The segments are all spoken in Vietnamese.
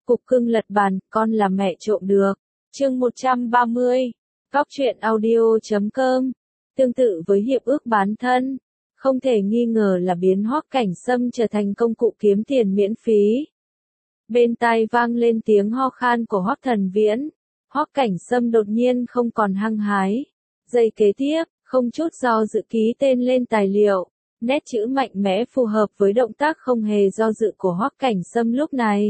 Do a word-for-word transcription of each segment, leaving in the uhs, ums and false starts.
Cục cưng lật bàn, con là mẹ trộm được. Chương một trăm ba mươi. Góc truyện audio chấm com. Tương tự với hiệp ước bán thân, không thể nghi ngờ là biến Hoắc Cảnh Sâm trở thành công cụ kiếm tiền miễn phí. Bên tai vang lên tiếng ho khan của Hoắc Thần Viễn. Hoắc Cảnh Sâm đột nhiên không còn hăng hái. Giây kế tiếp, không chút do dự ký tên lên tài liệu. Nét chữ mạnh mẽ phù hợp với động tác không hề do dự của Hoắc Cảnh Sâm lúc này.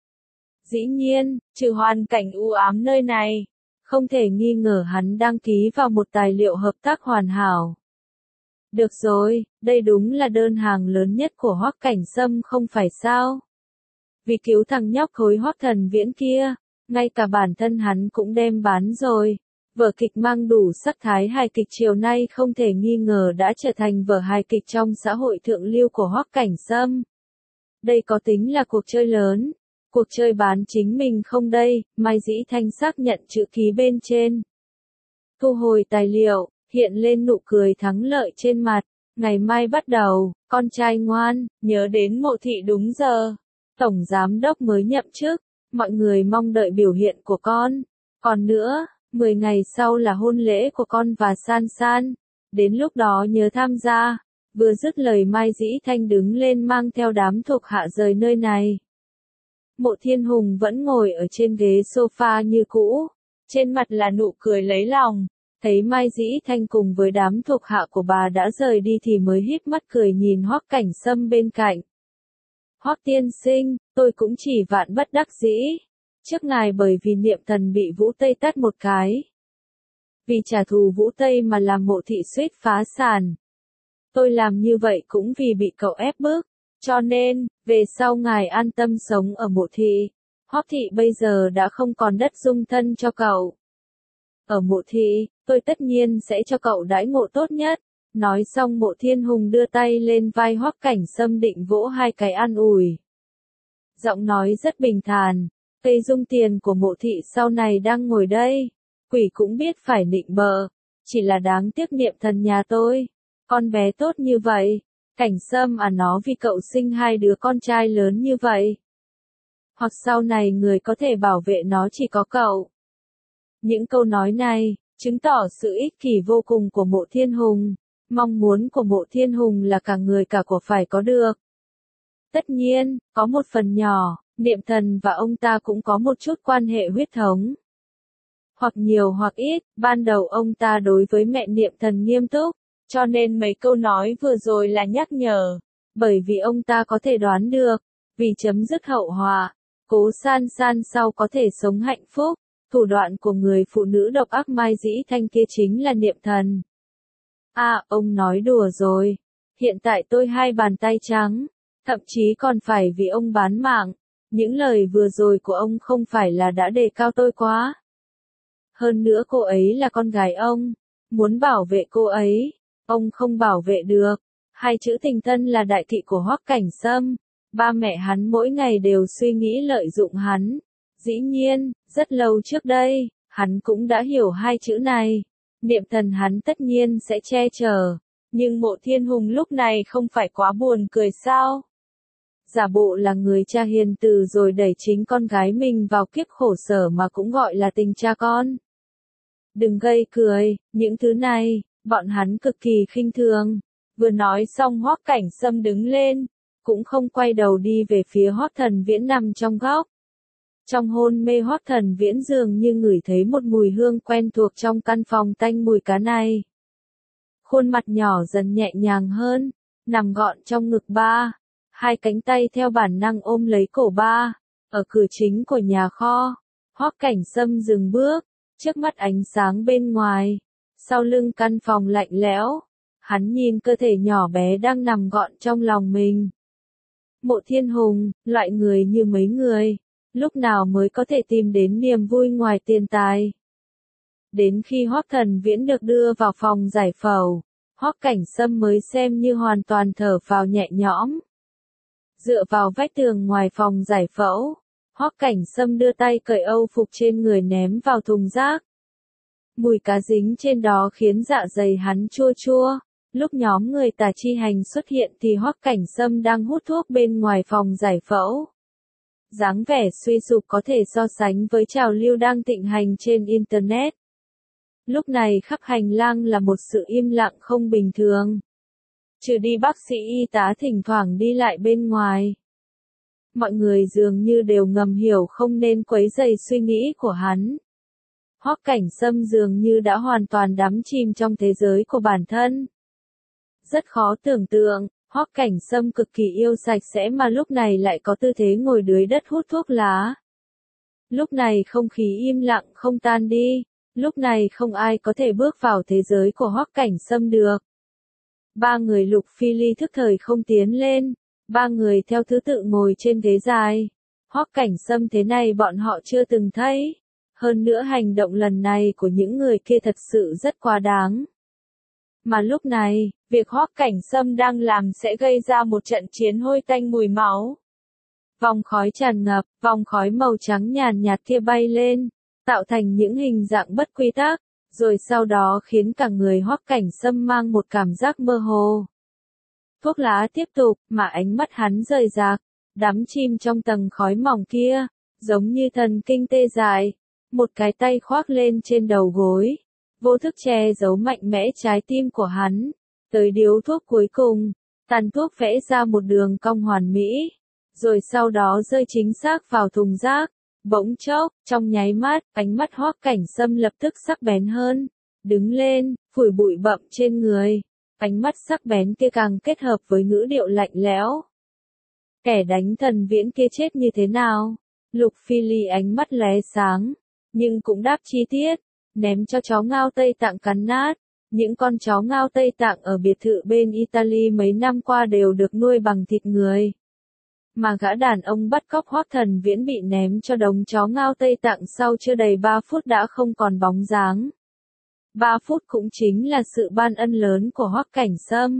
Dĩ nhiên, trừ hoàn cảnh u ám nơi này, không thể nghi ngờ hắn đang ký vào một tài liệu hợp tác hoàn hảo. Được rồi, đây đúng là đơn hàng lớn nhất của Hoắc Cảnh Sâm không phải sao? Vì cứu thằng nhóc khối Hoắc Thần Viễn kia, ngay cả bản thân hắn cũng đem bán rồi. Vở kịch mang đủ sắc thái hài kịch chiều nay không thể nghi ngờ đã trở thành vở hài kịch trong xã hội thượng lưu của Hoắc Cảnh Sâm. Đây có tính là cuộc chơi lớn, cuộc chơi bán chính mình không đây? Mai Dĩ Thanh xác nhận chữ ký bên trên. Thu hồi tài liệu, hiện lên nụ cười thắng lợi trên mặt. Ngày mai bắt đầu, con trai ngoan, nhớ đến Mộ Thị đúng giờ. Tổng giám đốc mới nhậm chức, mọi người mong đợi biểu hiện của con. Còn nữa, mười ngày sau là hôn lễ của con và San San. Đến lúc đó nhớ tham gia. Vừa dứt lời Mai Dĩ Thanh đứng lên mang theo đám thuộc hạ rời nơi này. Mộ Thiên Hùng vẫn ngồi ở trên ghế sofa như cũ. Trên mặt là nụ cười lấy lòng. Thấy Mai Dĩ Thanh cùng với đám thuộc hạ của bà đã rời đi thì mới híp mắt cười nhìn Hoắc Cảnh Sâm bên cạnh. Hoắc tiên sinh, tôi cũng chỉ vạn bất đắc dĩ. Trước ngài bởi vì Niệm Thần bị Vũ Tây tát một cái. Vì trả thù Vũ Tây mà làm Mộ Thị suýt phá sản. Tôi làm như vậy cũng vì bị cậu ép bức. Cho nên, về sau ngài an tâm sống ở Mộ Thị. Hoắc Thị bây giờ đã không còn đất dung thân cho cậu. Ở Mộ Thị, tôi tất nhiên sẽ cho cậu đãi ngộ tốt nhất. Nói xong Mộ Thiên Hùng đưa tay lên vai Hoắc Cảnh Sâm định vỗ hai cái an ủi. Giọng nói rất bình thản. Cây dung tiền của Mộ Thị sau này đang ngồi đây. Quỷ cũng biết phải nịnh bợ. Chỉ là đáng tiếc Niệm Thần nhà tôi. Con bé tốt như vậy. Cảnh Sâm à, nó vì cậu sinh hai đứa con trai lớn như vậy. Hoặc sau này người có thể bảo vệ nó chỉ có cậu. Những câu nói này, chứng tỏ sự ích kỷ vô cùng của Mộ Thiên Hùng. Mong muốn của Mộ Thiên Hùng là cả người cả của phải có được. Tất nhiên, có một phần nhỏ, Niệm Thần và ông ta cũng có một chút quan hệ huyết thống. Hoặc nhiều hoặc ít, ban đầu ông ta đối với mẹ Niệm Thần nghiêm túc, cho nên mấy câu nói vừa rồi là nhắc nhở. Bởi vì ông ta có thể đoán được, vì chấm dứt hậu họa, Cố San San sau có thể sống hạnh phúc. Thủ đoạn của người phụ nữ độc ác Mai Dĩ Thanh kia chính là Niệm Thần. À, ông nói đùa rồi. Hiện tại tôi hai bàn tay trắng, thậm chí còn phải vì ông bán mạng. Những lời vừa rồi của ông không phải là đã đề cao tôi quá. Hơn nữa cô ấy là con gái ông. Muốn bảo vệ cô ấy, ông không bảo vệ được. Hai chữ tình thân là đại kỵ của Hoắc Cảnh Sâm. Ba mẹ hắn mỗi ngày đều suy nghĩ lợi dụng hắn. Dĩ nhiên, rất lâu trước đây, hắn cũng đã hiểu hai chữ này. Niệm Thần hắn tất nhiên sẽ che chở. Nhưng Mộ Thiên Hùng lúc này không phải quá buồn cười sao? Giả bộ là người cha hiền từ rồi đẩy chính con gái mình vào kiếp khổ sở mà cũng gọi là tình cha con. Đừng gây cười, những thứ này, bọn hắn cực kỳ khinh thường. Vừa nói xong Hoắc Cảnh Sâm đứng lên, cũng không quay đầu đi về phía Hoắc Thần Viễn nằm trong góc. Trong hôn mê Hoắc Thần Viễn dường như ngửi thấy một mùi hương quen thuộc trong căn phòng tanh mùi cá này. Khuôn mặt nhỏ dần nhẹ nhàng hơn, nằm gọn trong ngực ba, hai cánh tay theo bản năng ôm lấy cổ ba. Ở cửa chính của nhà kho, Hoắc Cảnh Sâm dừng bước, trước mắt ánh sáng bên ngoài, sau lưng căn phòng lạnh lẽo, hắn nhìn cơ thể nhỏ bé đang nằm gọn trong lòng mình. Mộ Thiên Hùng, loại người như mấy người, lúc nào mới có thể tìm đến niềm vui ngoài tiền tài. Đến khi Hoắc Thần Viễn được đưa vào phòng giải phẫu, Hoắc Cảnh Sâm mới xem như hoàn toàn thở phào nhẹ nhõm. Dựa vào vách tường ngoài phòng giải phẫu, Hoắc Cảnh Sâm đưa tay cởi âu phục trên người ném vào thùng rác. Mùi cá dính trên đó khiến dạ dày hắn chua chua. Lúc nhóm người Tà Chi Hành xuất hiện thì Hoắc Cảnh Sâm đang hút thuốc bên ngoài phòng giải phẫu. dáng vẻ suy sụp có thể so sánh với trào lưu đang thịnh hành trên Internet. Lúc này khắp hành lang là một sự im lặng không bình thường. Trừ đi bác sĩ y tá thỉnh thoảng đi lại bên ngoài. Mọi người dường như đều ngầm hiểu không nên quấy rầy suy nghĩ của hắn. Hoắc Cảnh Sâm dường như đã hoàn toàn đắm chìm trong thế giới của bản thân. Rất khó tưởng tượng, Hoắc Cảnh Sâm cực kỳ yêu sạch sẽ mà lúc này lại có tư thế ngồi dưới đất hút thuốc lá. Lúc này không khí im lặng không tan đi, lúc này không ai có thể bước vào thế giới của Hoắc Cảnh Sâm được. Ba người Lục Phi Ly thức thời không tiến lên, ba người theo thứ tự ngồi trên ghế dài. Hoắc Cảnh Sâm thế này bọn họ chưa từng thấy. Hơn nữa hành động lần này của những người kia thật sự rất quá đáng. Mà lúc này, việc Hoắc Cảnh Sâm đang làm sẽ gây ra một trận chiến hôi tanh mùi máu. Vòng khói tràn ngập, vòng khói màu trắng nhàn nhạt kia bay lên, tạo thành những hình dạng bất quy tắc, rồi sau đó khiến cả người Hoắc Cảnh Sâm mang một cảm giác mơ hồ. Thuốc lá tiếp tục, mà ánh mắt hắn rời rạc, đắm chìm trong tầng khói mỏng kia, giống như thần kinh tê dại, một cái tay khoác lên trên đầu gối, vô thức che giấu mạnh mẽ trái tim của hắn, tới điếu thuốc cuối cùng, tàn thuốc vẽ ra một đường cong hoàn mỹ, rồi sau đó rơi chính xác vào thùng rác. Bỗng chốc, trong nháy mắt, ánh mắt Hoắc Cảnh Sâm lập tức sắc bén hơn, đứng lên, phủi bụi bặm trên người, ánh mắt sắc bén kia càng kết hợp với ngữ điệu lạnh lẽo. Kẻ đánh Thần Viễn kia chết như thế nào? Lục Phi Ly ánh mắt lóe sáng, nhưng cũng đáp chi tiết, ném cho chó ngao Tây Tạng cắn nát. Những con chó ngao Tây Tạng ở biệt thự bên Italy mấy năm qua đều được nuôi bằng thịt người. Mà gã đàn ông bắt cóc Hoắc Thần Viễn bị ném cho đống chó ngao Tây Tạng sau chưa đầy ba phút đã không còn bóng dáng. ba phút cũng chính là sự ban ân lớn của Hoắc Cảnh Sâm.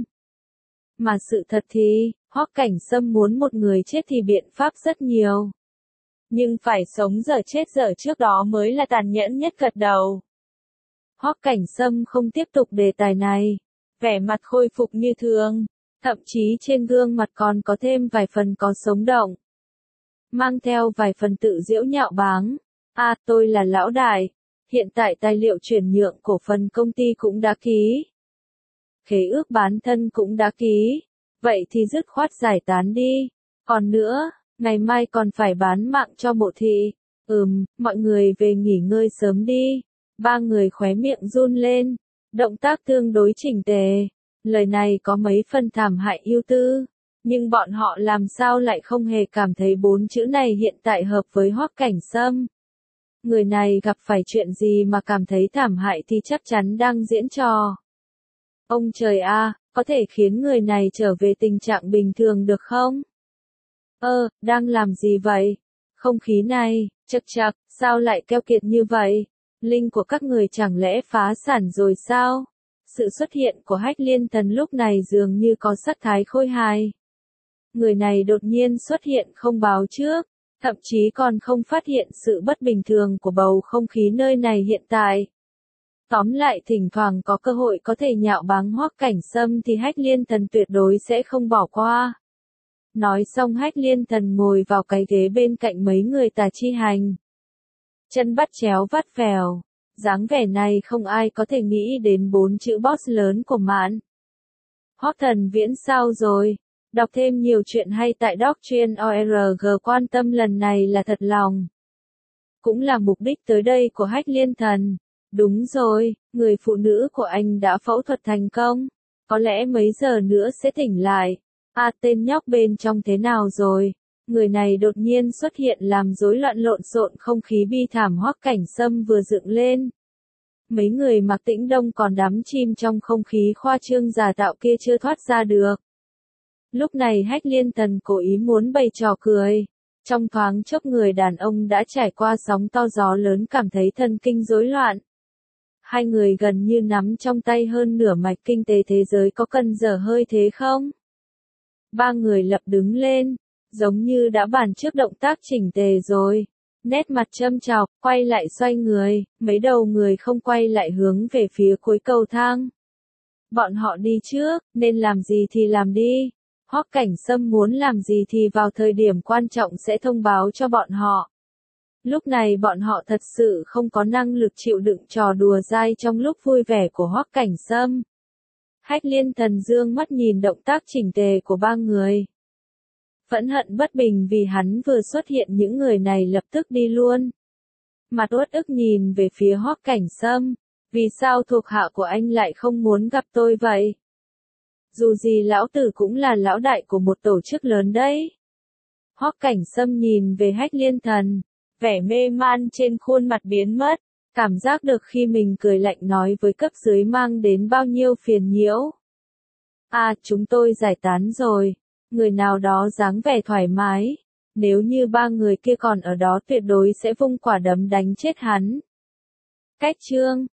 Mà sự thật thì, Hoắc Cảnh Sâm muốn một người chết thì biện pháp rất nhiều. Nhưng phải sống dở chết dở trước đó mới là tàn nhẫn nhất gật đầu. Hoắc Cảnh Sâm không tiếp tục đề tài này, vẻ mặt khôi phục như thường. Thậm chí trên gương mặt còn có thêm vài phần có sống động. Mang theo vài phần tự giễu nhạo báng. À, tôi là lão đại. Hiện tại tài liệu chuyển nhượng cổ phần công ty cũng đã ký. Khế ước bán thân cũng đã ký. Vậy thì dứt khoát giải tán đi. Còn nữa, ngày mai còn phải bán mạng cho Mộ Thị. Ừm, mọi người về nghỉ ngơi sớm đi. Ba người khóe miệng run lên. Động tác tương đối chỉnh tề. Lời này có mấy phần thảm hại ưu tư, nhưng bọn họ làm sao lại không hề cảm thấy bốn chữ này hiện tại hợp với Hoắc Cảnh Sâm. Người này gặp phải chuyện gì mà cảm thấy thảm hại thì chắc chắn đang diễn trò. Ông trời a, có thể khiến người này trở về tình trạng bình thường được không? Ơ, đang làm gì vậy? Không khí này, chật chật, sao lại keo kiệt như vậy? Linh của các người chẳng lẽ phá sản rồi sao? Sự xuất hiện của Hách Liên Thần lúc này dường như có sắc thái khôi hài. Người này đột nhiên xuất hiện không báo trước, thậm chí còn không phát hiện sự bất bình thường của bầu không khí nơi này hiện tại. Tóm lại thỉnh thoảng có cơ hội có thể nhạo báng Hoắc Cảnh Sâm thì Hách Liên Thần tuyệt đối sẽ không bỏ qua. Nói xong Hách Liên Thần ngồi vào cái ghế bên cạnh mấy người Tà Chi Hành. Chân bắt chéo vắt vèo. Dáng vẻ này không ai có thể nghĩ đến bốn chữ boss lớn của Mạn. Hoắc Thần Viễn sao rồi? Đọc thêm nhiều chuyện hay tại doc chuyên org, quan tâm lần này là thật lòng. Cũng là mục đích tới đây của Hách Liên Thần. Đúng rồi, người phụ nữ của anh đã phẫu thuật thành công. Có lẽ mấy giờ nữa sẽ tỉnh lại. À, tên nhóc bên trong thế nào rồi? Người này đột nhiên xuất hiện làm rối loạn lộn xộn không khí bi thảm. Hoắc Cảnh Sâm vừa dựng lên. Mấy người Mạc Tĩnh Đông còn đắm chìm trong không khí khoa trương giả tạo kia chưa thoát ra được. Lúc này Hách Liên Thần cố ý muốn bày trò cười. Trong thoáng chốc người đàn ông đã trải qua sóng to gió lớn cảm thấy thần kinh rối loạn. Hai người gần như nắm trong tay hơn nửa mạch kinh tế thế giới, có cần dở hơi thế không? Ba người lập đứng lên, giống như đã bàn trước động tác chỉnh tề rồi. Nét mặt châm chọc, quay lại xoay người, mấy đầu người không quay lại hướng về phía cuối cầu thang. Bọn họ đi trước, nên làm gì thì làm đi. Hoắc Cảnh Sâm muốn làm gì thì vào thời điểm quan trọng sẽ thông báo cho bọn họ. Lúc này bọn họ thật sự không có năng lực chịu đựng trò đùa dai trong lúc vui vẻ của Hoắc Cảnh Sâm. Hách Liên Thần dương mắt nhìn động tác chỉnh tề của ba người. Phẫn hận bất bình vì hắn vừa xuất hiện những người này lập tức đi luôn. Mặt uất ức nhìn về phía Hoắc Cảnh Sâm, vì sao thuộc hạ của anh lại không muốn gặp tôi vậy? Dù gì lão tử cũng là lão đại của một tổ chức lớn đấy. Hoắc Cảnh Sâm nhìn về Hách Liên Thần, vẻ mê man trên khuôn mặt biến mất, cảm giác được khi mình cười lạnh nói với cấp dưới mang đến bao nhiêu phiền nhiễu. À, chúng tôi giải tán rồi, người nào đó dáng vẻ thoải mái, nếu như ba người kia còn ở đó tuyệt đối sẽ vung quả đấm đánh chết hắn. Cách chương